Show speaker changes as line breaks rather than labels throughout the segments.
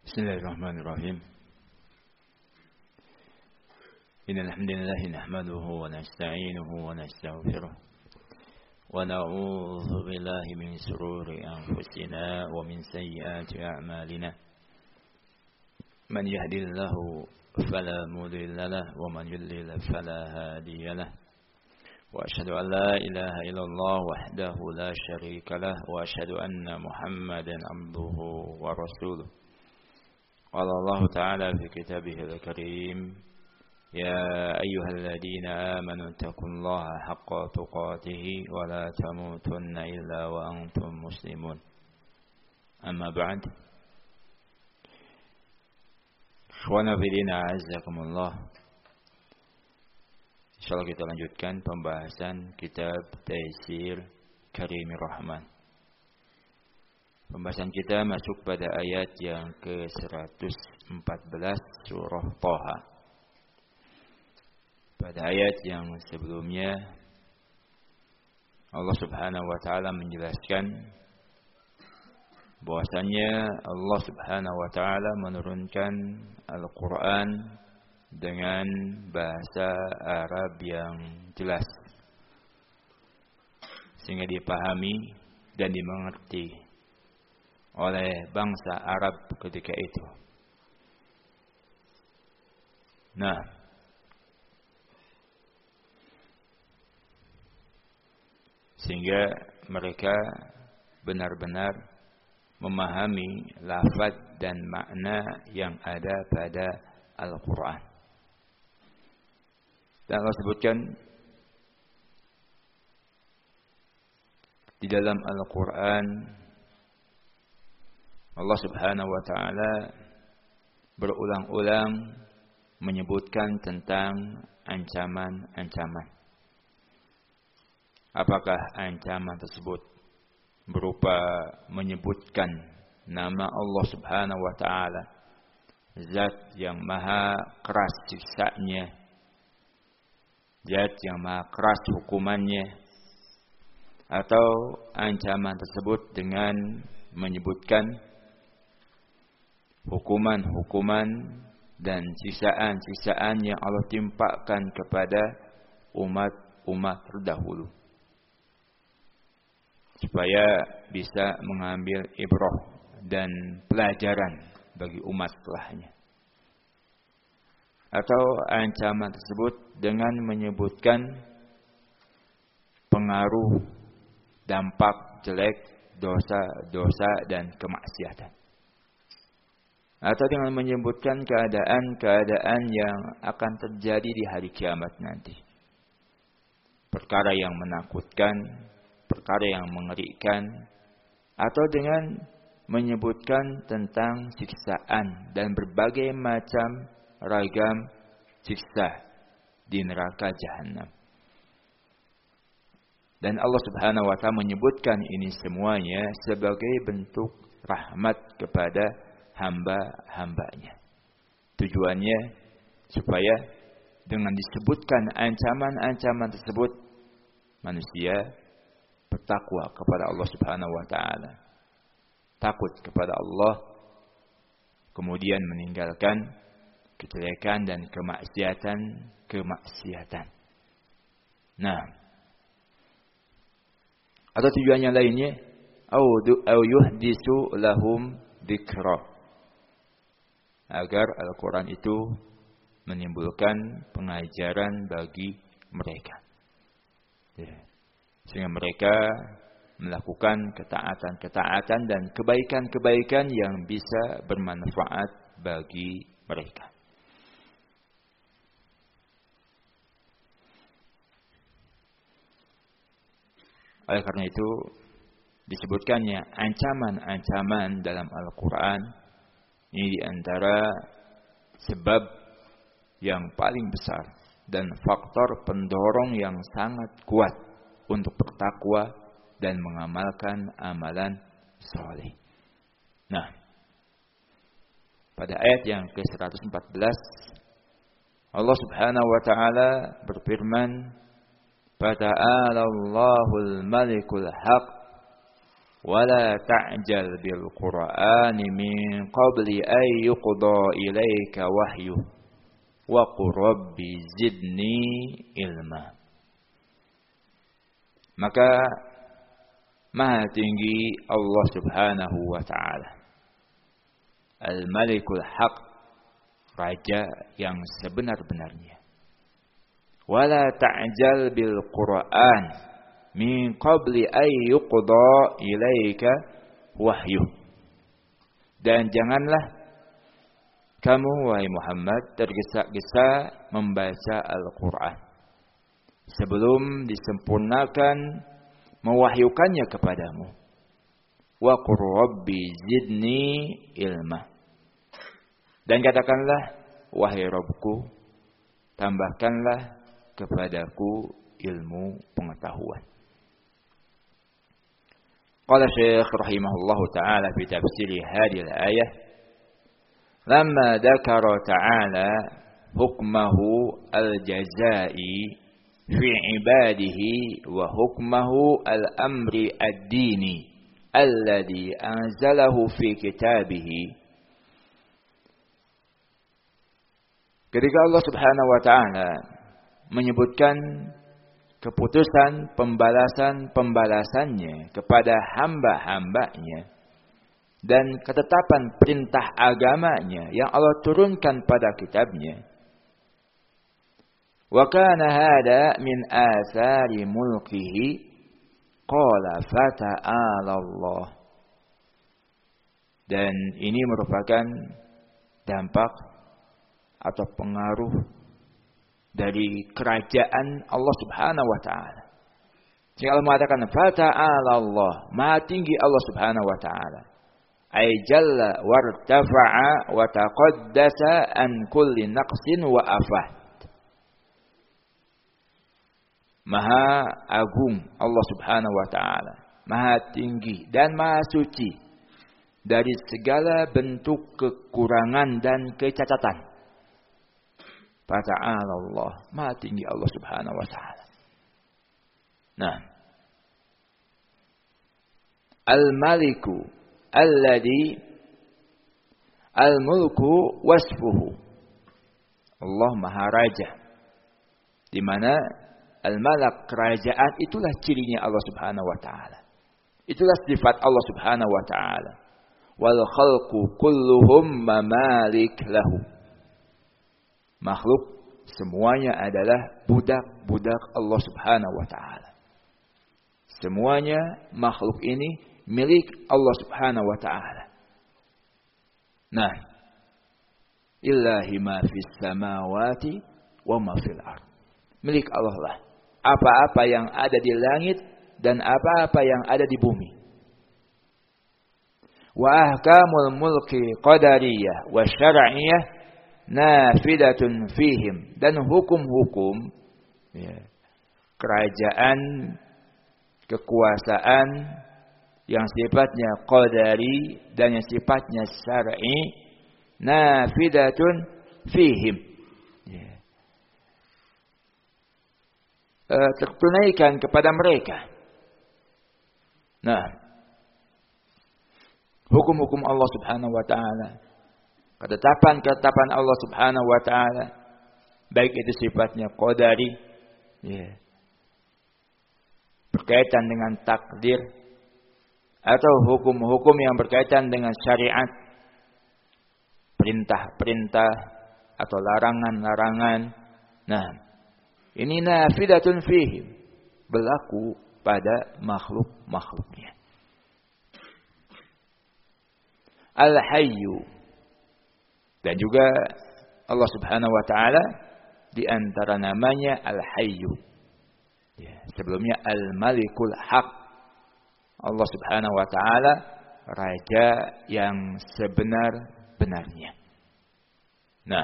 بسم الله الرحمن الرحيم إن الحمد لله نحمده ونستعينه ونستغفره ونعوذ بالله من شرور أنفسنا ومن سيئات أعمالنا من يهد الله فلا مضل له ومن يضلل فلا هادي له وأشهد أن لا إله إلا الله وحده لا شريك له وأشهد أن محمدا عبده ورسوله قال الله تعالى في كتابه الكريم يا أيها الذين آمنوا اتقوا الله حق تقاته ولا تموتن إلا وأنتم مسلمون أما بعد إخوانا في دين أعزكم الله Insyaallah kita lanjutkan pembahasan kitab Taisir Karimir Rahman. Pembahasan kita masuk pada ayat yang ke-114 surah Thaha. Pada ayat yang sebelumnya Allah Subhanahu wa taala menjelaskan bahwasannya Allah Subhanahu wa taala menurunkan Al-Qur'an dengan bahasa Arab yang jelas sehingga dipahami dan dimengerti oleh bangsa Arab ketika itu. Nah, sehingga mereka benar-benar memahami lafaz dan makna yang ada pada Al-Quran. Dan Allah sebutkan di dalam Al-Quran, Allah Subhanahu wa taala berulang-ulang menyebutkan tentang ancaman-ancaman. Apakah ancaman tersebut berupa menyebutkan nama Allah Subhanahu wa taala, zat yang maha keras siksanya, zat yang maha keras hukumannya, atau ancaman tersebut dengan menyebutkan hukuman-hukuman dan sisaan-sisaan yang Allah timpakan kepada umat-umat terdahulu, supaya bisa mengambil ibrah dan pelajaran bagi umat setelahnya. Atau ancaman tersebut dengan menyebutkan pengaruh, dampak jelek, dosa-dosa dan kemaksiatan. Atau dengan menyebutkan keadaan-keadaan yang akan terjadi di hari kiamat nanti. Perkara yang menakutkan, perkara yang mengerikan, atau dengan menyebutkan tentang siksaan dan berbagai macam ragam siksa di neraka Jahannam. Dan Allah Subhanahu wa taala menyebutkan ini semuanya sebagai bentuk rahmat kepada hamba-hambanya. Tujuannya supaya dengan disebutkan ancaman-ancaman tersebut manusia bertakwa kepada Allah Subhanahu wa taala, takut kepada Allah, kemudian meninggalkan kejelekan dan kemaksiatan. Nah, atau tujuan yang lainnya, au yuhdisu lahum dzikra, agar Al-Quran itu menimbulkan pengajaran bagi mereka, sehingga mereka melakukan ketaatan-ketaatan dan kebaikan-kebaikan yang bisa bermanfaat bagi mereka. Oleh karena itu disebutkannya ancaman-ancaman dalam Al-Quran ini diantara sebab yang paling besar dan faktor pendorong yang sangat kuat untuk bertakwa dan mengamalkan amalan saleh. Nah, pada ayat yang ke-114 Allah Subhanahu wa taala berfirman, "Fata'ala Allahul Malikul Haq ولا تعجل بالقرآن من قبل أن يقضى إليك وحيه وقل رب زدني علما. Maka Maha tinggi Allah Subhanahu wa taala, Al-Malikul Haq, Raja yang sebenar-benarnya. Wala ta'jal bil Qur'an min qabli ay yuqda ilaika wahyu. Dan janganlah kamu wahai Muhammad tergesa-gesa membaca Al-Qur'an sebelum disempurnakan mewahyukannya kepadamu. Wa qur rabbi zidni ilma. Dan katakanlah, wahai Rabbku, tambahkanlah kepadaku ilmu pengetahuan. Qala Syekh rahimahullahu taala fi tafsir hadhihi al-ayah, lamma dzakara ta'ala hukmahu al-jazaa'i fi ibadihi wa hukmahu al-amri ad-dini alladhi anzalahu fi kitabihi. Ketika Allah Subhanahu wa taala menyebutkan keputusan pembalasannya kepada hamba-hambanya dan ketetapan perintah agamanya yang Allah turunkan pada kitabnya, wa kana hada min athari mulkihi qala fata'ala Allah. Dan ini merupakan dampak atau pengaruh dari kerajaan Allah Subhanahu wa taala. Jika Allah mengatakan fata'ala Allah, Maha tinggi Allah Subhanahu wa taala, ay jalla wartafa'a wa taqaddasa an kulli naqsin wa afah. Maha agung Allah Subhanahu wa taala, Maha tinggi dan Maha suci dari segala bentuk kekurangan dan kecacatan. Fata'ala Allah, Maha tinggi Allah Subhanahu wa taala. Nah, Al-Maliku alladhi al-mulku wasfuhu. Allah Maha Raja, di mana Al-Malak, kerajaan, itulah cirinya Allah Subhanahu wa taala. Itulah sifat Allah Subhanahu wa taala. Wal khalqu kulluhum mamalik lahu. Makhluk semuanya adalah budak-budak Allah Subhanahu wa taala. Semuanya makhluk ini milik Allah Subhanahu wa taala. Nah, illahi ma fis samawati wa ma fil ard. Milik Allah lah apa-apa yang ada di langit dan apa-apa yang ada di bumi. Wa ahkamul mulki qadariyah wa syar'iyyah nafidatun fihim. Dan hukum-hukum kerajaan, kekuasaan yang sifatnya qadari dan yang sifatnya syar'i, nafidatun fihim, tertunaikan kepada mereka. Nah, hukum-hukum Allah Subhanahu wa taala, ketetapan-ketetapan Allah Subhanahu wa taala, baik itu sifatnya qadari, berkaitan dengan takdir, atau hukum-hukum yang berkaitan dengan syariat, perintah-perintah atau larangan-larangan. Nah, ini nafidatun fihim, berlaku pada makhluk-makhluknya. Al-Hayyu, dan juga Allah Subhanahu wa taala di antara namanya Al-Hayyu. Sebelumnya Al-Malikul Haq. Allah Subhanahu wa taala raja yang sebenar-benarnya. Nah,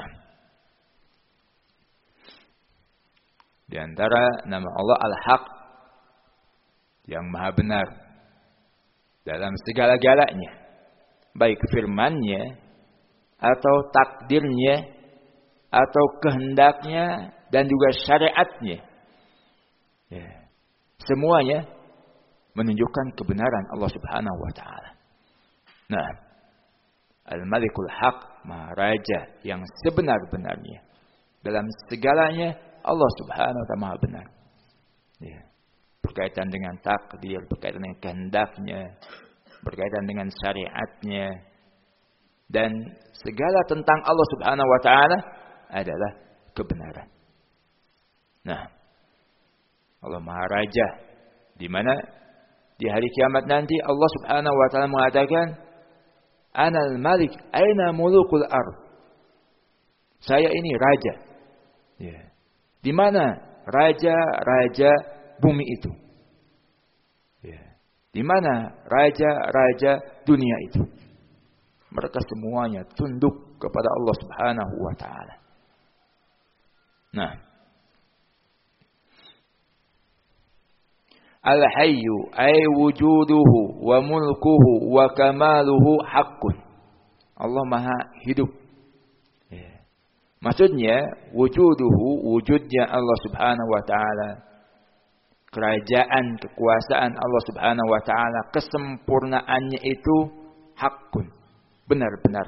di antara nama Allah Al-Haq, yang maha benar dalam segala-galanya, baik firman-Nya atau takdirnya atau kehendaknya dan juga syariatnya. Semuanya menunjukkan kebenaran Allah Subhanahu wa taala. Nah, Al-Malikul Haq, Maha Raja yang sebenar-benarnya. Dalam segalanya Allah Subhanahu wa taala Maha benar. Ya. Berkaitan dengan takdir, berkaitan dengan kehendaknya, berkaitan dengan syariatnya, dan segala tentang Allah Subhanahu wa taala adalah kebenaran. Nah, Allah Maha Raja, di mana di hari kiamat nanti Allah Subhanahu wa taala mengatakan, "Anal Malik, aina mulukul ard?" Saya ini raja. Ya. Di mana raja-raja bumi itu? Ya. Di mana raja-raja dunia itu? Mereka semuanya tunduk kepada Allah Subhanahu wa taala. Nah, Al-Hayyu ay wujuduhu wa mulkuhu wa kamaluhu haqqun. Allah Maha hidup. Ya. Maksudnya wujuduhu, wujudnya Allah Subhanahu wa taala, kerajaan, kekuasaan Allah Subhanahu wa taala, kesempurnaannya itu haqqun, benar-benar.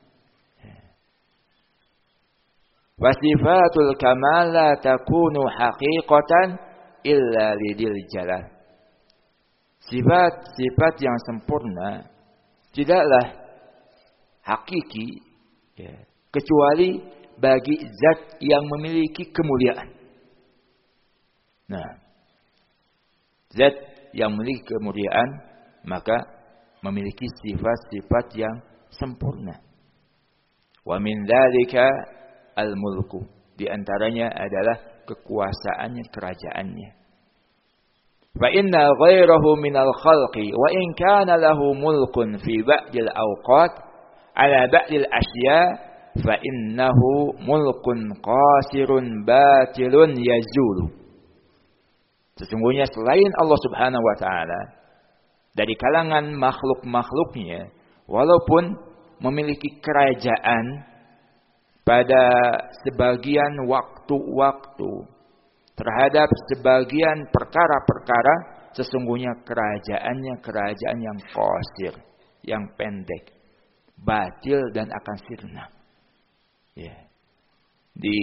Wa sifatul kamal la takunu haqiqatan illa lidil jalal. Sifat-sifat yang sempurna tidaklah hakiki, ya, kecuali bagi zat yang memiliki kemuliaan. Nah, zat yang memiliki kemuliaan maka memiliki sifat-sifat yang sempurna. Wa min dzalika al-mulku, di antaranya adalah kekuasaannya, kerajaannya. Fa inna ghairahu minal khalqi wa in kana lahu mulkun fi ba'dil awqat ala ba'dil asya fa innahu mulkun qasirun batilun yazulu. Sesungguhnya selain Allah Subhanahu wa taala, dari kalangan makhluk-makhluknya, walaupun memiliki kerajaan pada sebagian waktu-waktu terhadap sebagian perkara-perkara, sesungguhnya kerajaannya kerajaan yang qasir, yang pendek, batil dan akan sirna. Ya. Di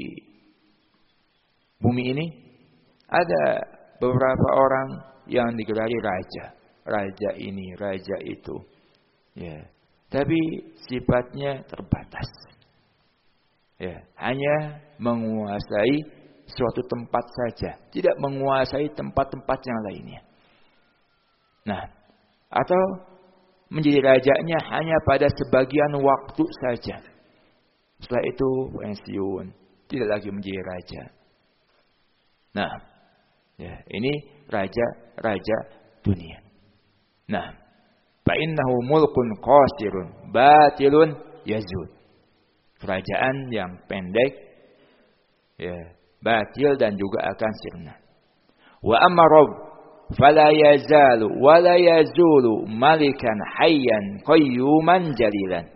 bumi ini ada beberapa orang yang digelari raja, raja ini, raja itu. Ya. Tapi sifatnya terbatas. Ya, hanya menguasai suatu tempat saja, tidak menguasai tempat-tempat yang lainnya. Nah, atau menjadi rajanya hanya pada sebagian waktu saja. Setelah itu pensiun, tidak lagi menjadi raja. Nah, ya, ini raja dunia. Nah, fa innahu mulkun qasirun batilun yazul. Kerajaan yang pendek, ya, batil dan juga akan sirna. Wa amma rabb fala yazalu wa la yazulu malikan hayyan qayyuman jalilan.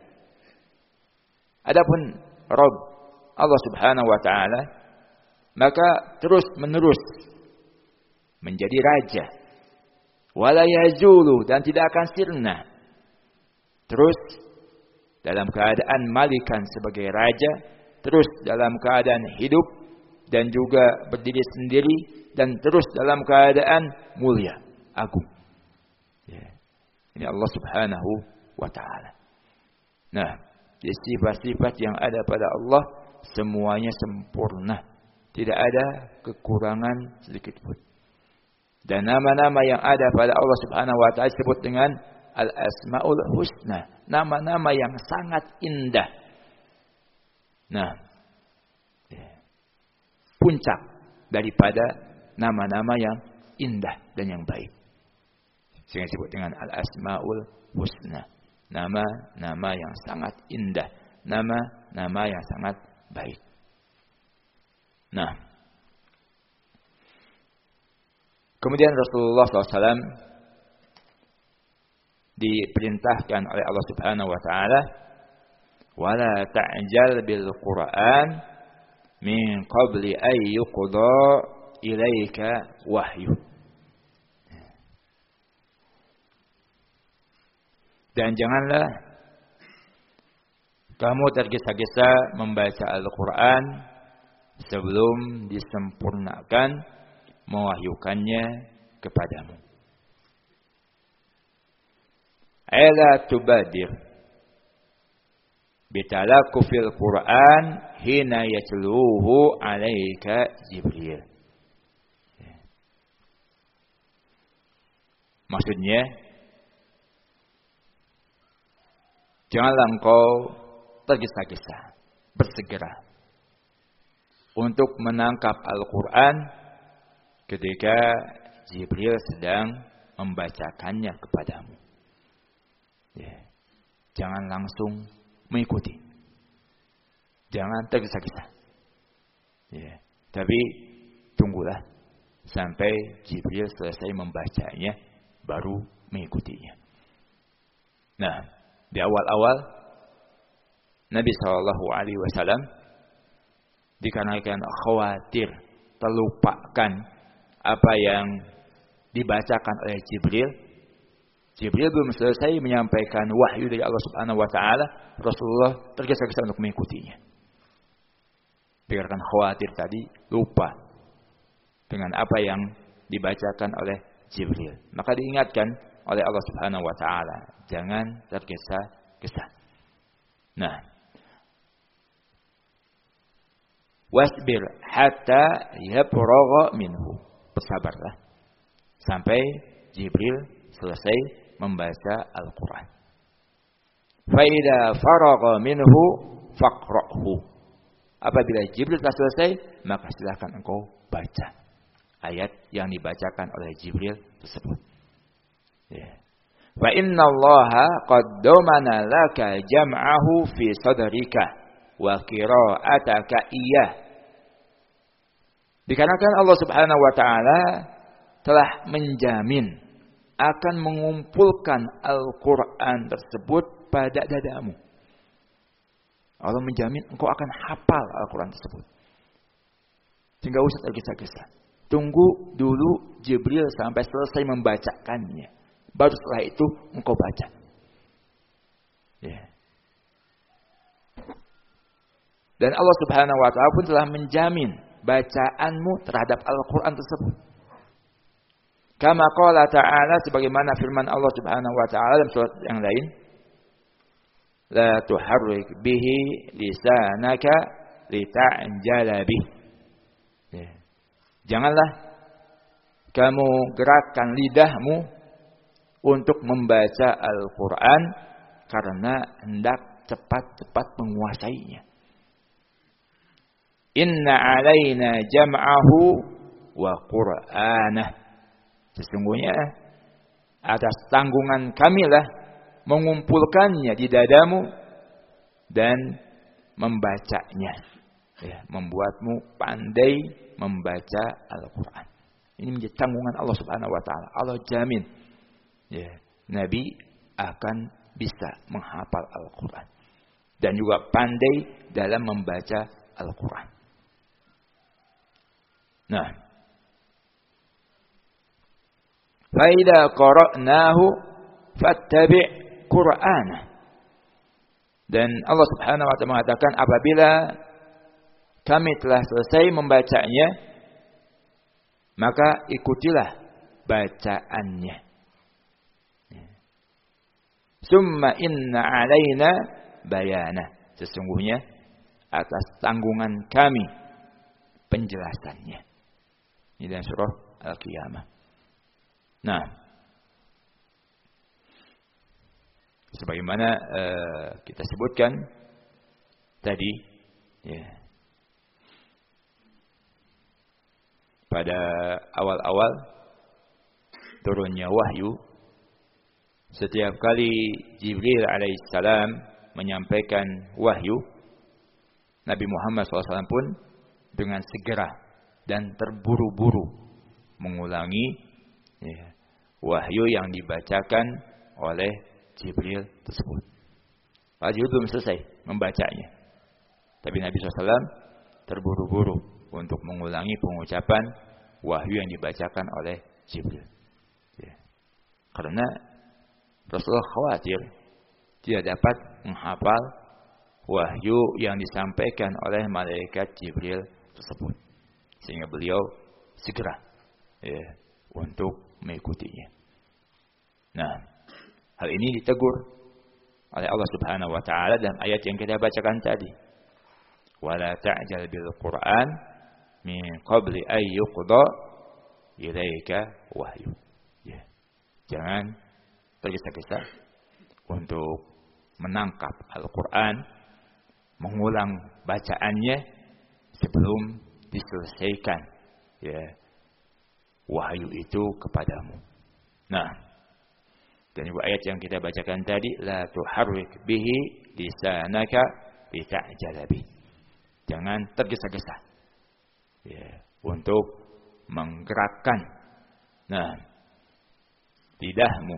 Adapun Rabb Allah Subhanahu wa taala maka terus menerus menjadi raja. Wa la yazulu, dan tidak akan sirna. Terus dalam keadaan malikan sebagai raja, terus dalam keadaan hidup dan juga berdiri sendiri, dan terus dalam keadaan mulia, agung. Ya. Ini Allah Subhanahu wa taala. Nah, sifat-sifat yang ada pada Allah semuanya sempurna, tidak ada kekurangan sedikit pun. Dan nama-nama yang ada pada Allah Subhanahu wa taala disebut dengan Al-Asmaul Husna, nama-nama yang sangat indah. Nah, puncak daripada nama-nama yang indah dan yang baik, sehingga disebut dengan Al-Asmaul Husna, nama-nama yang sangat indah, nama-nama yang sangat baik. Nah, kemudian Rasulullah SAW diperintahkan oleh Allah Subhanahu wa taala, wala ta'jal bil Qur'an min qabli ay yuqda ilaika wahyu. Dan janganlah kamu tergesa-gesa membaca Al-Quran sebelum disempurnakan mewahyukannya kepadamu. Ala tubadir bitalaqufil Quran hina yatluhu alaika Jibril. Maksudnya, janganlah engkau tergesa-gesa, bersegera untuk menangkap Al-Quran ketika Jibril sedang membacakannya kepadamu. Jangan langsung mengikuti. Jangan tergesa-gesa. Tapi tunggulah sampai Jibril selesai membacanya, baru mengikutinya. Nah, di awal-awal Nabi SAW dikarenakan khawatir terlupakan apa yang dibacakan oleh Jibril. Jibril belum selesai menyampaikan wahyu dari Allah Subhanahu wa taala, Rasulullah tergesa-gesa untuk mengikutinya. Dikarenakan khawatir tadi lupa dengan apa yang dibacakan oleh Jibril. Maka diingatkan oleh Allah Subhanahu wa taala, jangan tergesa-gesa. Nah, wasbir hatta yabragha minhu. Bersabarlah sampai Jibril selesai membaca Al-Quran. Fa idza faragha minhu faqra'hu. Apabila Jibril telah selesai, maka silakan engkau baca ayat yang dibacakan oleh Jibril tersebut. Fa innallaha qaddamana laka jam'ahu fi sadrika wa qira'ataka iyyah. Dikarenakan Allah Subhanahu wa taala telah menjamin akan mengumpulkan Al-Quran tersebut pada dadamu. Allah menjamin engkau akan hafal Al-Quran tersebut. Sehingga usah tergesa-gesa. Tunggu dulu Jibril sampai selesai membacakannya. Baru setelah itu engkau baca. Dan Allah Subhanahu wa taala pun telah menjamin bacaanmu terhadap Al-Quran tersebut. Kama qala ta'ala, sebagaimana firman Allah Subhanahu wa taala dalam surat yang lain, la tuharrik bihi lisanaka lita'jala bih. Janganlah kamu gerakkan lidahmu untuk membaca Al-Quran karena hendak cepat-cepat menguasainya. Inna alaina jam'ahu wa qur'anah. Sesungguhnya atas tanggungan kamilah mengumpulkannya di dadamu dan membacanya. Membuatmu pandai membaca Al-Quran. Ini menjadi tanggungan Allah Subhanahu wa taala. Allah jamin Nabi akan bisa menghafal Al-Quran dan juga pandai dalam membaca Al-Quran. Nah, فَإِذَا قَرَأْنَاهُ فَاتَّبِعْ قُرْآنَهُ. Dan Allah Subhanahu wa taala mengatakan, apabila kami telah selesai membacanya, maka ikutilah bacaannya. Summa inna alaina bayana. Sesungguhnya atas tanggungan kami penjelasannya. Ini dalam surah Al-Qiyamah. Nah, sebagaimana kita sebutkan tadi, pada awal-awal turunnya wahyu, setiap kali Jibril alaihissalam menyampaikan wahyu, Nabi Muhammad SAW pun dengan segera dan terburu-buru mengulangi wahyu yang dibacakan oleh Jibril tersebut. Pak Jibril belum selesai membacanya, tapi Nabi SAW terburu-buru untuk mengulangi pengucapan wahyu yang dibacakan oleh Jibril. Karena Rasulullah khawatir tidak dapat menghafal wahyu yang disampaikan oleh malaikat Jibril tersebut. Sehingga beliau segera untuk mengikutinya. Nah, hal ini ditegur oleh Allah Subhanahu wa taala dalam ayat yang kita bacakan tadi. Wala ta'jal bil Qur'an min qabli ay yuqda ilaika wahyu. Ya. Jangan tergesa-gesa untuk menangkap Al-Qur'an, mengulang bacaannya sebelum diselesaikan wahyu itu kepadamu. Nah, dan juga ayat yang kita bacakan tadi, la tuharrik bihi lisanaka lita'jala bih. Jangan tergesa-gesa untuk menggerakkan lidahmu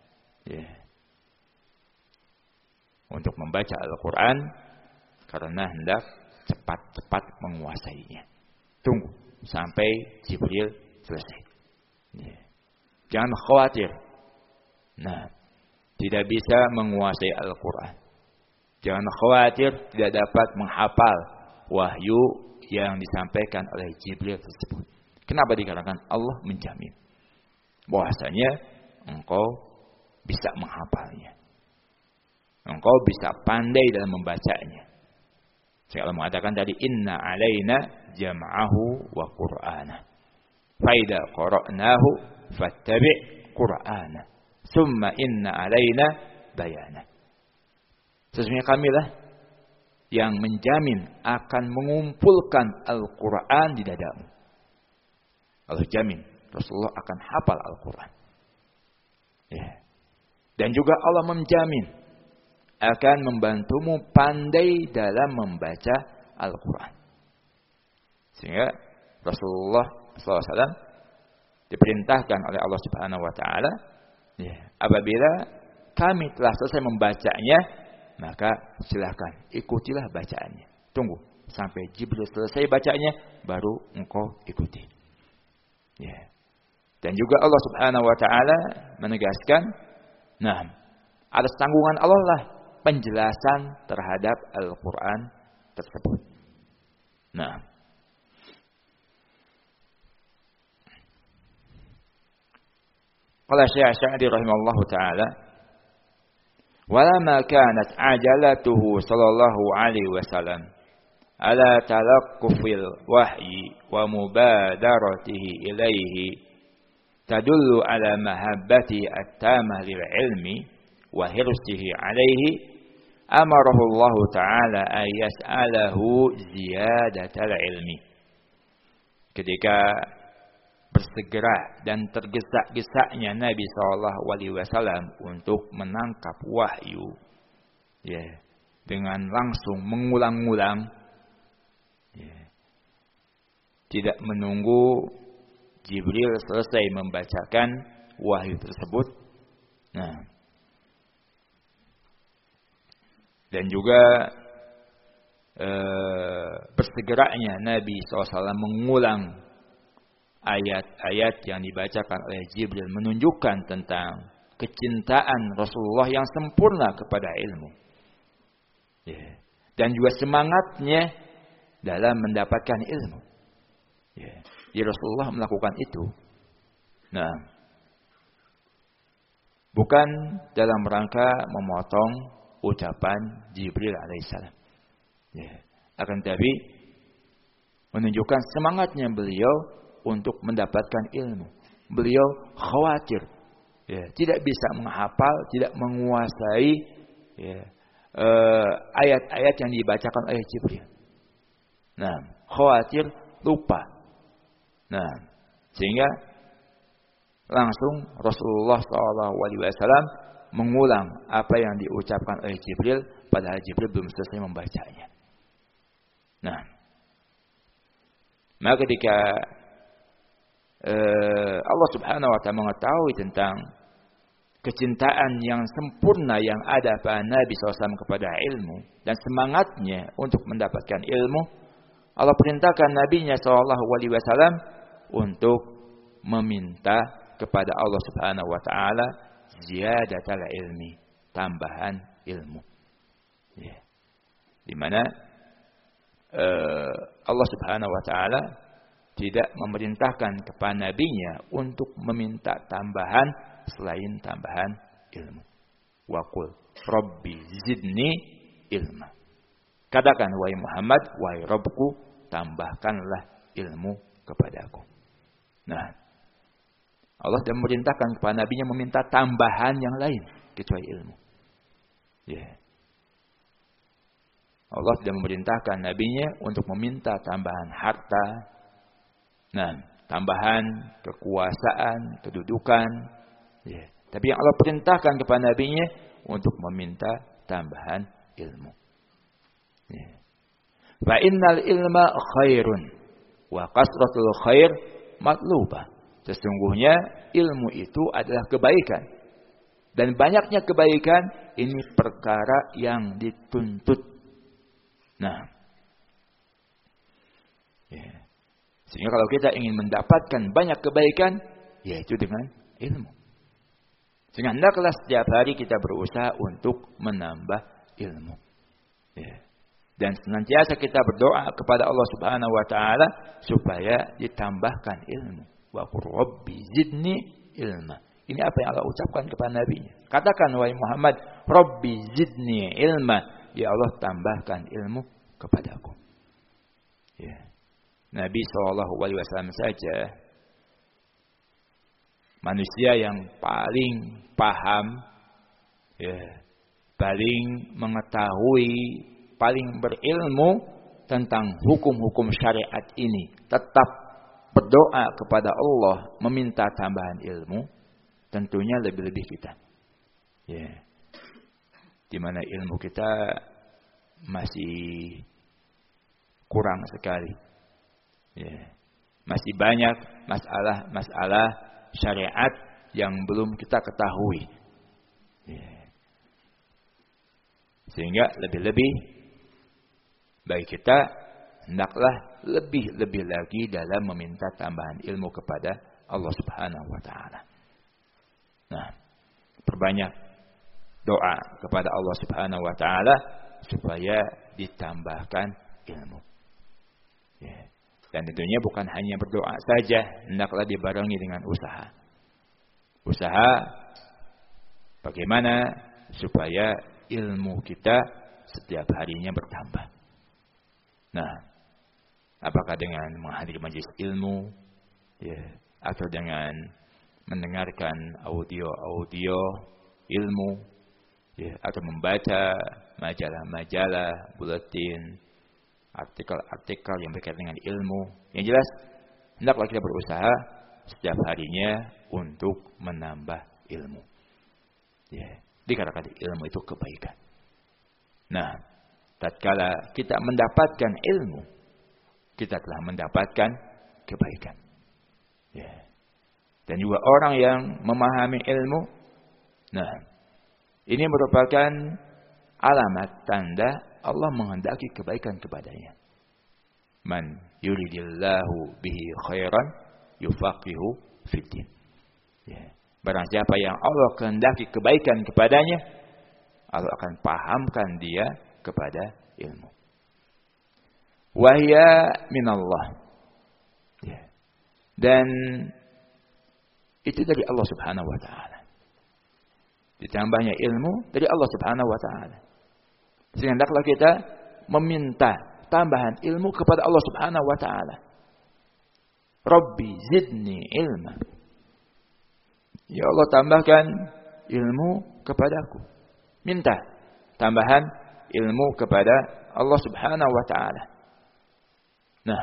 untuk membaca Al-Quran karena hendak cepat-cepat menguasainya. Tunggu sampai Jibril selesai. Jangan khawatir. Tidak bisa menguasai Al-Quran. Jangan khawatir tidak dapat menghafal wahyu yang disampaikan oleh Jibril tersebut. Kenapa? Dikarenakan Allah menjamin bahwasanya engkau bisa menghafalnya. Engkau bisa pandai dalam membacanya. Saya Allah mengatakan tadi, inna alaina jam'ahu wa qur'ana. Fa idza qara'nahu fattabi' qur'ana. Summa inna alaina bayana. Sesungguhnya kamilah yang menjamin akan mengumpulkan Al-Quran di dadamu. Allah jamin Rasulullah akan hafal Al-Quran. Dan juga Allah menjamin akan membantumu pandai dalam membaca Al-Quran. Sehingga Rasulullah SAW diperintahkan oleh Allah Subhanahu Wa Taala, apabila kami telah selesai membacanya, maka silakan ikutilah bacaannya. Tunggu sampai Jibril selesai bacanya, baru engkau ikuti. Dan juga Allah Subhanahu Wa Taala menegaskan, atas tanggungan Allah lah penjelasan terhadap Al-Quran tersebut. Qala Syekh Sa'di rahimahullahu taala, "Walamma kanat ajalatuhu sallallahu alaihi wasallam ala talaqqufil wahyi wa mubadaratihi ilaihi tadullu ala mahabbati at-tamah lil ilmi wa hirsihi alaihi, amarahu Allah taala ay yas'alahu ziyadatal ilmi." Ketika bersegera dan tergesa-gesanya Nabi SAW untuk menangkap wahyu, dengan langsung mengulang-ulang, tidak menunggu Jibril selesai membacakan wahyu tersebut. Dan juga bersegeranya Nabi SAW mengulang ayat-ayat yang dibacakan oleh Jibril menunjukkan tentang kecintaan Rasulullah yang sempurna kepada ilmu. Dan juga semangatnya dalam mendapatkan ilmu. Jadi Rasulullah melakukan itu. Bukan dalam rangka memotong ucapan Jibril alaihissalam. Akan tetapi menunjukkan semangatnya beliau untuk mendapatkan ilmu. Beliau khawatir tidak bisa menghafal, tidak menguasai ayat-ayat yang dibacakan oleh Jibril. Khawatir lupa. Sehingga langsung Rasulullah SAW mengulang apa yang diucapkan oleh Jibril, padahal Jibril belum selesai membacanya. Maka ketika Allah Subhanahu Wa Taala mengetahui tentang kecintaan yang sempurna yang ada pada Nabi SAW kepada ilmu dan semangatnya untuk mendapatkan ilmu, Allah perintahkan Nabi-Nya SAW untuk meminta kepada Allah Subhanahu Wa Taala ziyadatal ilmi, tambahan ilmu. Ya. Di mana Allah Subhanahu wa taala tidak memerintahkan kepada nabinya untuk meminta tambahan selain tambahan ilmu. Wa qul rabbi zidni ilma. Katakan wahai Muhammad, wahai Rabbku, tambahkanlah ilmu kepadaku. Nah, Allah sudah memerintahkan kepada nabinya meminta tambahan yang lain kecuali ilmu. Ya. Allah sudah memerintahkan nabinya untuk meminta tambahan harta, nah, tambahan kekuasaan, kedudukan. Ya. Tapi yang Allah perintahkan kepada nabinya untuk meminta tambahan ilmu. Ya. Fa innal ilma khairun wa kasratul khair matlubah. Sesungguhnya ilmu itu adalah kebaikan. Dan banyaknya kebaikan ini perkara yang dituntut. Nah, ya. Sehingga kalau kita ingin mendapatkan banyak kebaikan, yaitu dengan ilmu. Sehingga hendaklah setiap hari kita berusaha untuk menambah ilmu. Ya. Dan senantiasa kita berdoa kepada Allah Subhanahu wa taala supaya ditambahkan ilmu. Wa qur rabbi zidni ilma. Ini apa yang Allah ucapkan kepada nabinya. Katakan wahai Muhammad, rabbi zidni ilma. Ya Allah, tambahkan ilmu kepadaku. Ya. Nabi SAW saja manusia yang paling paham, ya, paling mengetahui, paling berilmu tentang hukum-hukum syariat ini. Tetap berdoa kepada Allah, meminta tambahan ilmu, tentunya lebih-lebih kita. Ya. Di mana ilmu kita masih kurang sekali. Ya. Masih banyak masalah-masalah syariat yang belum kita ketahui. Ya. Sehingga lebih-lebih bagi kita hendaklah lebih-lebih lagi dalam meminta tambahan ilmu kepada Allah Subhanahu wa taala. Nah, perbanyak doa kepada Allah Subhanahu wa taala supaya ditambahkan ilmu. Ya. Dan tentunya bukan hanya berdoa saja, hendaklah dibarengi dengan usaha. Usaha bagaimana supaya ilmu kita setiap harinya bertambah. Nah, apakah dengan menghadiri majelis ilmu, ya, atau dengan mendengarkan audio-audio ilmu, ya, atau membaca majalah-majalah, buletin, artikel-artikel yang berkaitan dengan ilmu. Yang jelas, hendaklah kita berusaha setiap harinya untuk menambah ilmu. Ya, dikatakan ilmu itu kebaikan. Nah, tatkala kita mendapatkan ilmu, kita telah mendapatkan kebaikan. Ya. Dan juga orang yang memahami ilmu, nah, ini merupakan alamat tanda Allah menghendaki kebaikan kepadanya. Man yuridillahu bihi khairan yufaqihu fiddin. Ya. Barang siapa yang Allah kehendaki kebaikan kepadanya, Allah akan pahamkan dia kepada ilmu. Wahya minallah. Ya. Dan itu dari Allah Subhanahu wa taala. Ditambahnya ilmu dari Allah Subhanahu wa taala. Sehingga hendaklah kita meminta tambahan ilmu kepada Allah Subhanahu wa taala. Rabbi zidni ilma. Ya Allah, tambahkan ilmu kepadaku. Minta tambahan ilmu kepada Allah Subhanahu wa taala. Nah,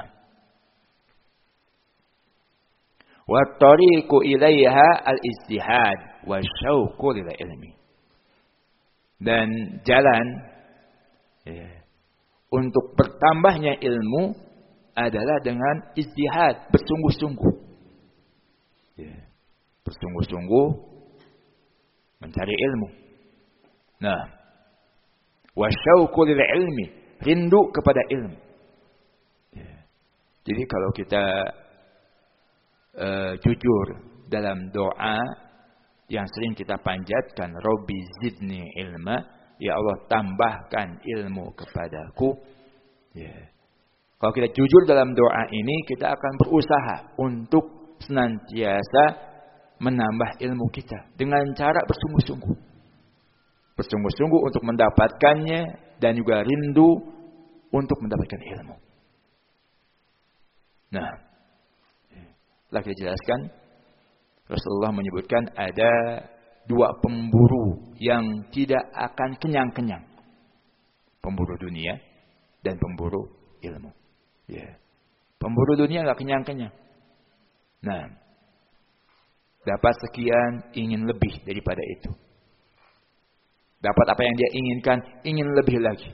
wa tariqu ilaiha al-ijtihad wa syauqu lil ilmi. Dan jalan, ya, untuk bertambahnya ilmu adalah dengan ijtihad, bersungguh-sungguh. Ya, bersungguh-sungguh mencari ilmu. Nah, wa syauqu lil ilmi, rindu kepada ilmu. Ya. Jadi kalau kita jujur dalam doa yang sering kita panjatkan, Rabbi zidni ilma, ya Allah tambahkan ilmu kepadaku. Ya. Kalau kita jujur dalam doa ini, kita akan berusaha untuk senantiasa menambah ilmu kita dengan cara bersungguh-sungguh. Bersungguh-sungguh untuk mendapatkannya dan juga rindu untuk mendapatkan ilmu. Nah, telah kita jelaskan, Rasulullah menyebutkan ada dua pemburu yang tidak akan kenyang-kenyang. Pemburu dunia dan pemburu ilmu. Ya. Pemburu dunia enggak kenyang-kenyang. Nah, dapat sekian, ingin lebih daripada itu. Dapat apa yang dia inginkan, ingin lebih lagi.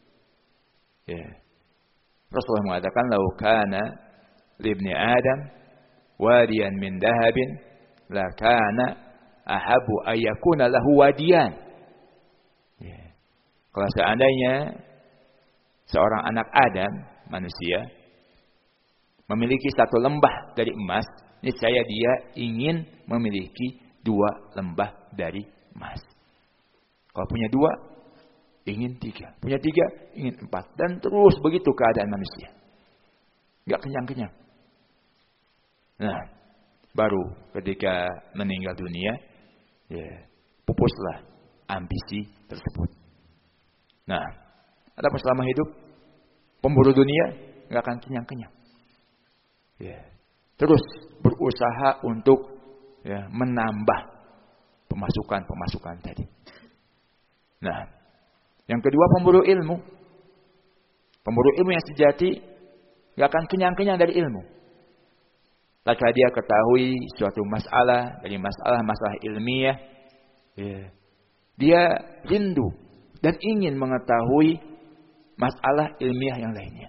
Ya. Rasulullah mengatakan, "Lau kana libni Adam wadiyan min dahabin, la kana ahabu ayyakuna lahu wadiyan." Ya. Kalau seandainya seorang anak Adam, manusia, memiliki satu lembah dari emas, niscaya dia ingin memiliki dua lembah dari emas. Kalau punya dua, ingin tiga. Punya tiga, ingin empat. Dan terus begitu keadaan manusia. Enggak kenyang-kenyang. Nah, baru ketika meninggal dunia, ya, pupuslah ambisi tersebut. Nah, adapun selama hidup, pemburu dunia enggak akan kenyang-kenyang. Ya. Terus berusaha untuk ya, menambah pemasukan tadi. Nah, yang kedua pemburu ilmu. Pemburu ilmu yang sejati enggak akan kenyang-kenyang dari ilmu. Tatkala dia ketahui suatu masalah dari masalah ilmiah, ya, dia rindu dan ingin mengetahui masalah ilmiah yang lainnya.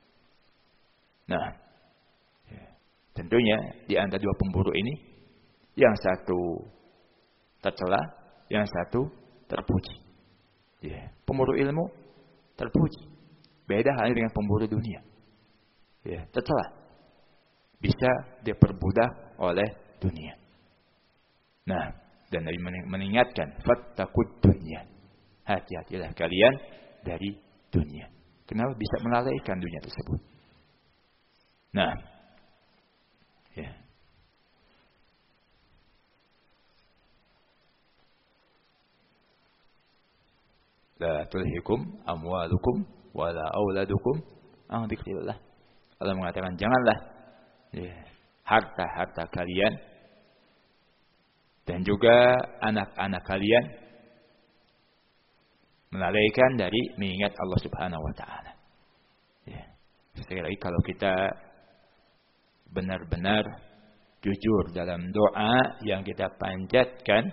Nah, ya, tentunya di antara dua pemburu ini, yang satu tercela, yang satu terpuji. Ya, pemburu ilmu terpuji. Beda halnya dengan pemburu dunia. Ya, tercela. Bisa diperbudak oleh dunia. Nah, dan Nabi mengingatkan, fattaqud dunya. Hati-hatilah kalian dari dunia. Kenapa bisa melalaikan dunia tersebut? Nah, ya. La tulhikum amwalukum wala auladukum an dzikrillah. Allah mengatakan janganlah ya, harta-harta kalian dan juga anak-anak kalian melalaikan dari mengingat Allah Subhanahu wa taala. Ya. Sekali lagi kalau kita benar-benar jujur dalam doa yang kita panjatkan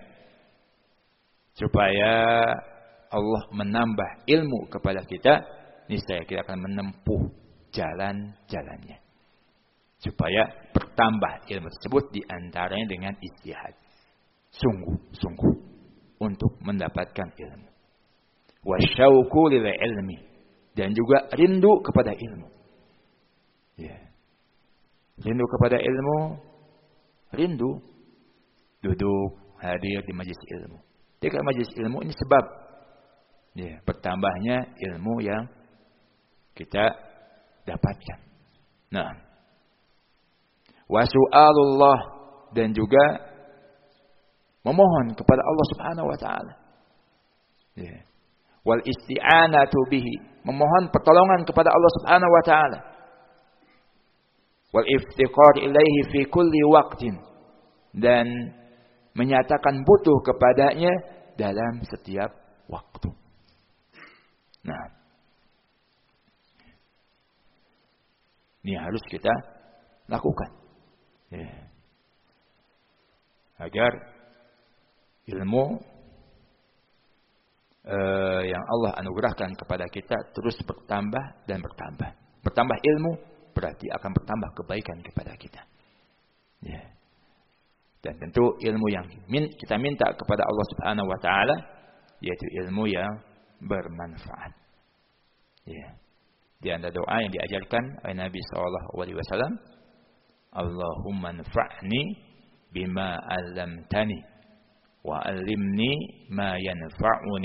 supaya Allah menambah ilmu kepada kita, niscaya kita akan menempuh jalan-jalannya. Supaya bertambah ilmu tersebut diantaranya dengan ijtihad. Sungguh-sungguh untuk mendapatkan ilmu. Wasyauqu lil ilmi, dan juga rindu kepada ilmu. Ya. Rindu kepada ilmu, rindu duduk hadir di majelis ilmu. Di majelis ilmu ini sebab ya, bertambahnya ilmu yang kita dapatkan. Nah, wasu'alullah, dan juga memohon kepada Allah Subhanahu wa taala. Ya. Wal isti'anatu bihi, memohon pertolongan kepada Allah Subhanahu wa taala. Wal iftiqar ilaihi fi kulli waqtin, dan menyatakan butuh kepadanya dalam setiap waktu. Nah, ini harus kita lakukan. Ya. Agar ilmu yang Allah anugerahkan kepada kita terus bertambah dan bertambah. Bertambah ilmu berarti akan bertambah kebaikan kepada kita. Ya. Dan tentu ilmu yang kita minta kepada Allah Subhanahu wa taala yaitu ilmu yang bermanfaat. Ya. Di antara doa yang diajarkan oleh Nabi SAW, Allahumma anfa'ni bima 'allamtani wa 'allimni ma yanfa'uni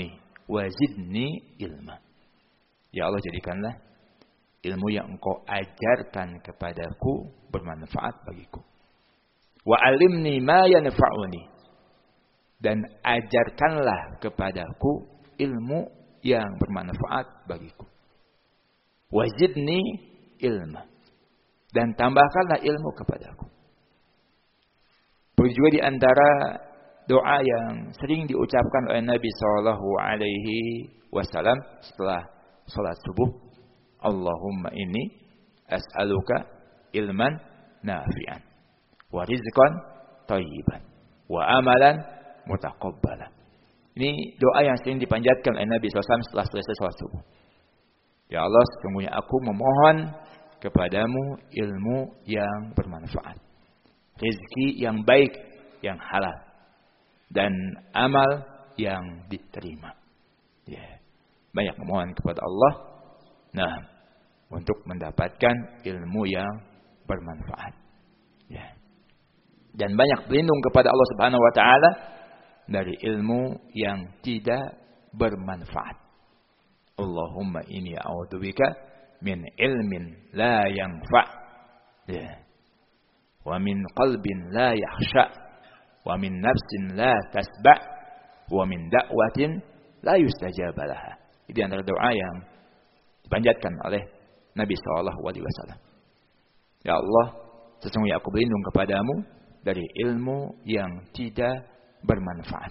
wazidni ilma. Ya Allah, jadikanlah ilmu yang Engkau ajarkan kepadaku bermanfaat bagiku. Wa alimni ma yanfa'uni, dan ajarkanlah kepadaku ilmu yang bermanfaat bagiku. Wazidni ilma, dan tambahkanlah ilmu kepadaku. Begitu juga di antara doa yang sering diucapkan oleh Nabi sallallahu alaihi wasallam setelah salat subuh, Allahumma inni as'aluka ilman nafi'an wa rizqan thayyiban wa amalan mutaqabbalan. Ini doa yang sering dipanjatkan oleh Nabi SAW setelah selesai salat subuh. Ya Allah, sesungguhnya aku memohon kepadamu ilmu yang bermanfaat, rezeki yang baik, yang halal, dan amal yang diterima. Ya. Banyak memohon kepada Allah, untuk mendapatkan ilmu yang bermanfaat. Ya. Dan banyak berlindung kepada Allah Subhanahu wa taala dari ilmu yang tidak bermanfaat. Allahumma inni a'udzubika min ilmin la yanfa', ya, wa min qalbin la yakhsha, wa min nafsin la tasba', wa min da'watin la yustajaba laha. Ini antara doa yang dipanjatkan oleh Nabi SAW. Ya Allah, sesungguhnya aku berlindung kepadamu dari ilmu yang tidak bermanfaat.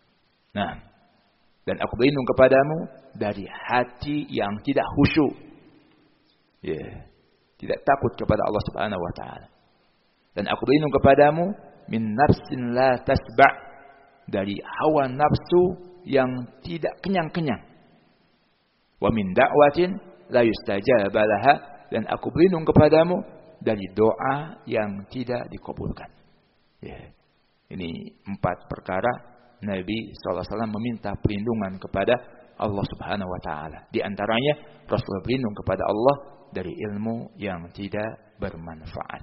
Dan aku berlindung kepadamu dari hati yang tidak khusyuk. Ya, tidak takut kepada Allah Subhanahu wa taala. Dan aku berlindung kepadamu min nafsin la tasba', dari hawa nafsu yang tidak kenyang-kenyang. Wa min da'watin la yustajaba laha, dan aku berlindung kepadamu dari doa yang tidak dikabulkan. Ya. Ini 4 perkara Nabi SAW meminta perlindungan kepada Allah Subhanahu wa taala. Di antaranya Rasulullah berlindung kepada Allah dari ilmu yang tidak bermanfaat.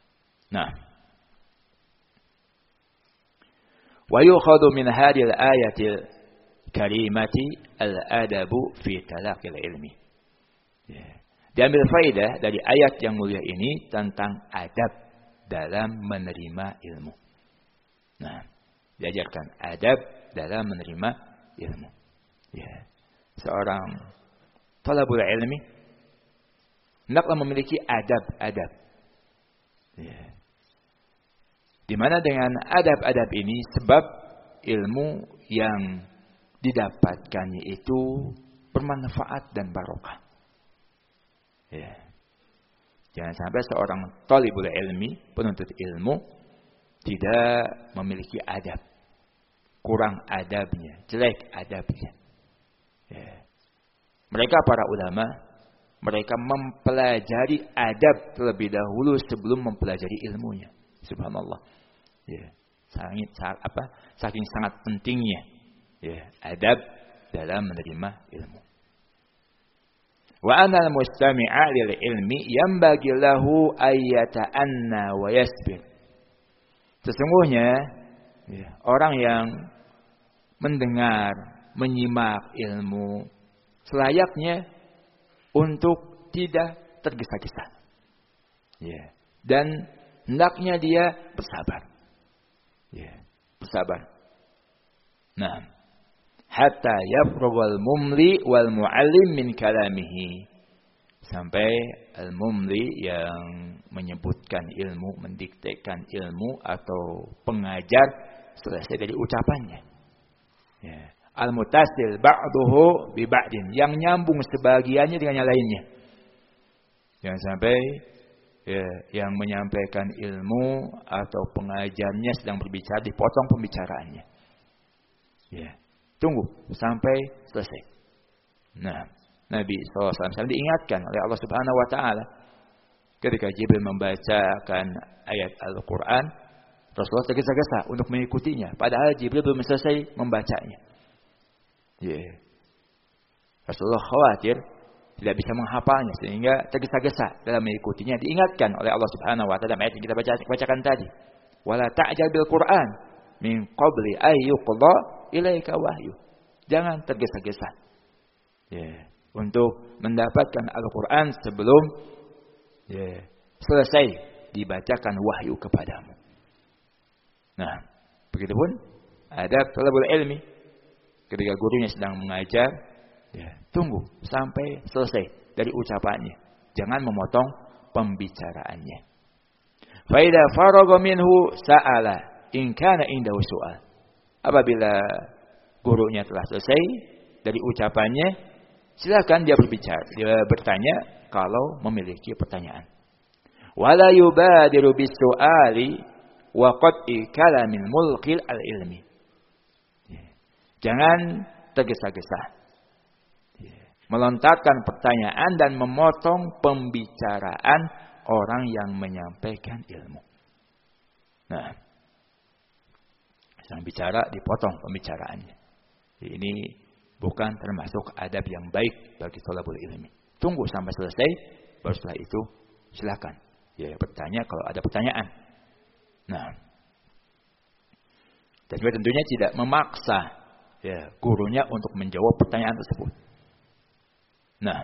Wa yukhadhu min hadhihi al-ayati karimati al-adabu fi talaqil ilmi. Diambil faedah dari ayat yang mulia ini tentang adab dalam menerima ilmu. Diajarkan adab dalam menerima ilmu. Ya. Seorang talabul ilmi hendaklah memiliki adab-adab. Ya. Di mana dengan adab-adab ini sebab ilmu yang didapatkannya itu bermanfaat dan barokah. Ya. Jangan sampai seorang talibul ilmi, penuntut ilmu, tidak memiliki adab, kurang adabnya, jelek adabnya. Ya. Mereka para ulama, mereka mempelajari adab terlebih dahulu sebelum mempelajari ilmunya. Subhanallah. Ya. Saking sangat pentingnya, ya, adab dalam menerima ilmu. Wa anal mustami'a lil ilmi yanbaghi lahu ayyata'anna wa yasbir. Sesungguhnya, ya, orang yang mendengar, menyimak ilmu selayaknya untuk tidak tergesa-gesa. Ya. Dan hendaknya dia bersabar. Ya, bersabar. Hatta yafrughal mumli wal muallim min kalamihi. Sampai al-mumli yang menyebutkan ilmu, mendiktekan ilmu atau pengajar selesai dari ucapannya. Ya. Al-mutasil ba'duhu bi ba'din, yang nyambung sebagiannya dengan yang lainnya. Jangan sampai yang menyampaikan ilmu atau pengajarnya sedang berbicara dipotong pembicaraannya. Ya. Tunggu sampai selesai. Nabi SAW diingatkan oleh Allah Subhanahu wa taala ketika Jibril membacakan ayat Al-Qur'an, Rasulullah tergesa-gesa untuk mengikutinya padahal Jibril belum selesai membacanya. Rasulullah khawatir tidak bisa menghafalnya sehingga tergesa-gesa dalam mengikutinya. Diingatkan oleh Allah Subhanahu wa taala ayat yang kita bacakan tadi. Wala ta'jal bil Qur'an min qabli ay yuqda ilaika wahyu. Jangan tergesa-gesa. Ya, untuk mendapatkan Al-Quran sebelum selesai dibacakan wahyu kepadamu. Nah, begitupun adab talabul ilmi. Ketika gurunya sedang mengajar, tunggu sampai selesai dari ucapannya. Jangan memotong pembicaraannya. Fa idza faragha minhu sa'ala in kana indahu su'al. Apabila gurunya telah selesai dari ucapannya, silakan dia berbicara, dia bertanya kalau memiliki pertanyaan. Wala yubadiru bis-su'ali wa qat'i kalamin mulqil al-ilmi. Jangan tergesa-gesa melontarkan pertanyaan dan memotong pembicaraan orang yang menyampaikan ilmu. Nah, sedang bicara dipotong pembicaraannya. Ini bukan termasuk adab yang baik bagi thalabul ilmi. Tunggu sampai selesai, baru setelah itu silakan bertanya kalau ada pertanyaan. Nah, dan juga tentunya tidak memaksa gurunya untuk menjawab pertanyaan tersebut. Nah,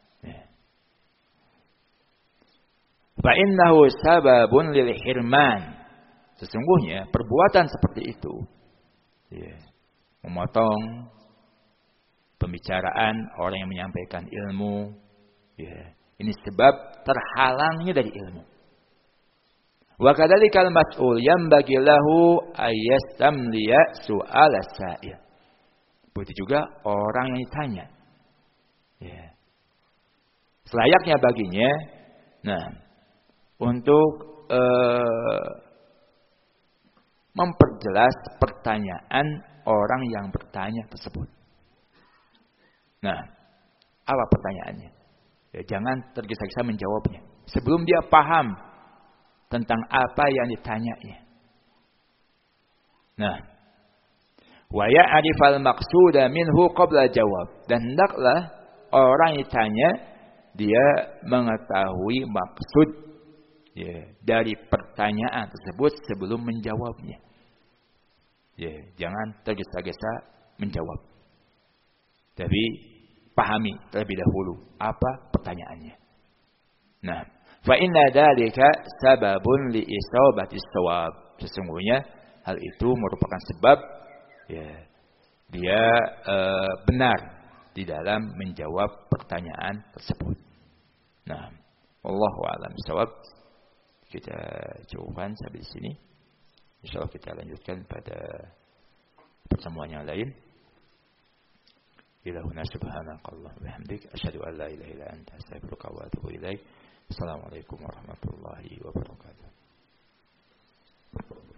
fa innahu sababun lil hirman. Sesungguhnya perbuatan seperti itu, memotong pembicaraan orang yang menyampaikan ilmu, ini sebab terhalangnya dari ilmu. Wa kadzalikal mas'ul yanbaghi lahu ayyastamliya su'al as-sa'il. Begitu juga orang yang ditanya. Selayaknya baginya, untuk memperjelas pertanyaan orang yang bertanya tersebut. Nah, apa pertanyaannya? Jangan tergesa-gesa menjawabnya sebelum dia paham tentang apa yang ditanyanya. Nah, wa ya'rifal maqsuda minhu qabla jawab. Dan hendaklah orang yang ditanya dia mengetahui maksud dari pertanyaan tersebut sebelum menjawabnya. Jangan tergesa-gesa menjawab. Tapi pahami terlebih dahulu apa pertanyaannya. Nah, fa inna dzalika sababun li isabatis shawab. Sesungguhnya hal itu merupakan sebab dia benar di dalam menjawab pertanyaan tersebut. Nah, wallahu a'lam bishawab. Kita cukupkan sampai di sini. Insyaallah kita lanjutkan pada pertemuan yang lain. Ilahuna subhanakallah wa bihamdik asyhadu an la ilaha illa anta astaghfiruka wa atubu ilaik. Assalamualaikum warahmatullahi wabarakatuh.